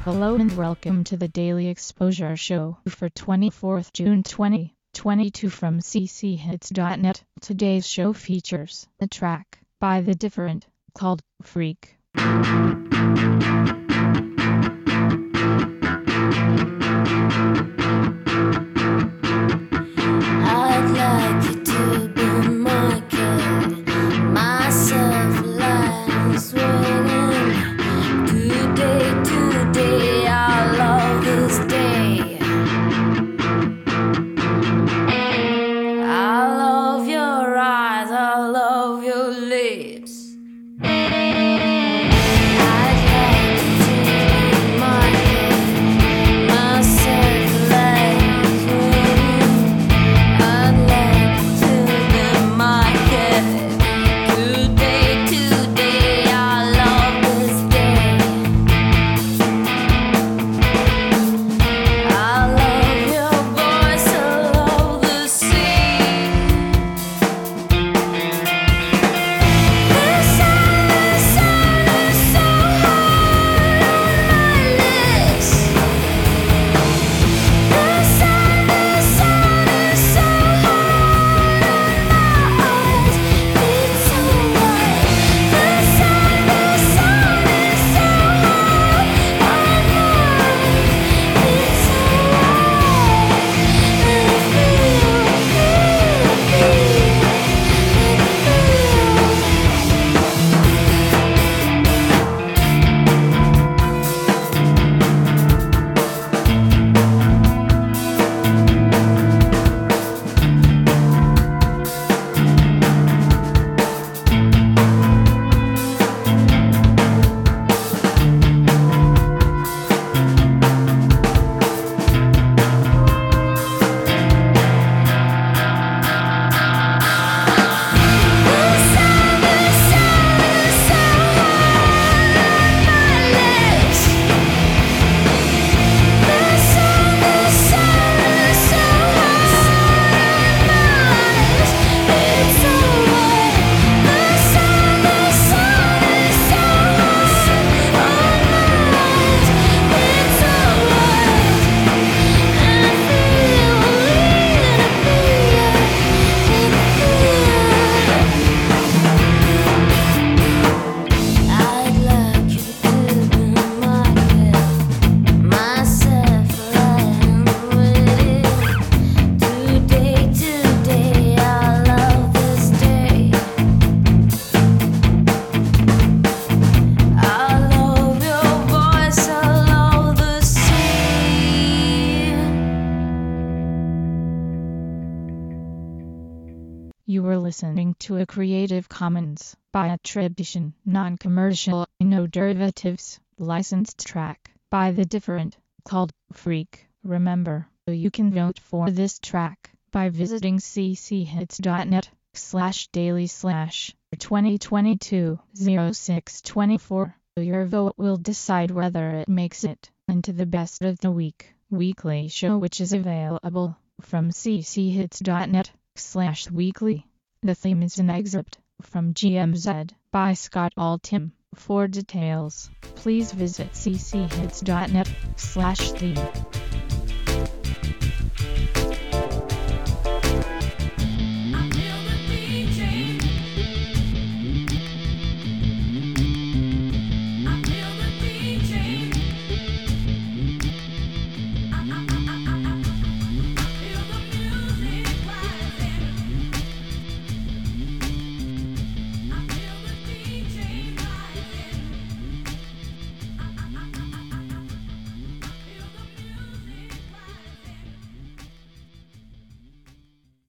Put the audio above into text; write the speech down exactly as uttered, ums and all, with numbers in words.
Hello and welcome to the Daily Exposure Show for twenty-fourth June twenty twenty-two from c c hits dot net. Today's show features a track by The Different called Freak. I'd like you to be my kid, myself lying swinging. Today, today, I love this day. I love your eyes, I love your lips. You were listening to a Creative Commons by attribution, non-commercial, no derivatives, licensed track by The Different called Freak. Remember, you can vote for this track by visiting c c hits dot net slash daily slash twenty twenty-two oh six twenty-four. Your vote will decide whether it makes it into the best of the week weekly show, which is available from c c hits dot net slash weekly. The theme is an excerpt from G M Z by Scott Altham. For details, please visit c c hits dot net slash theme.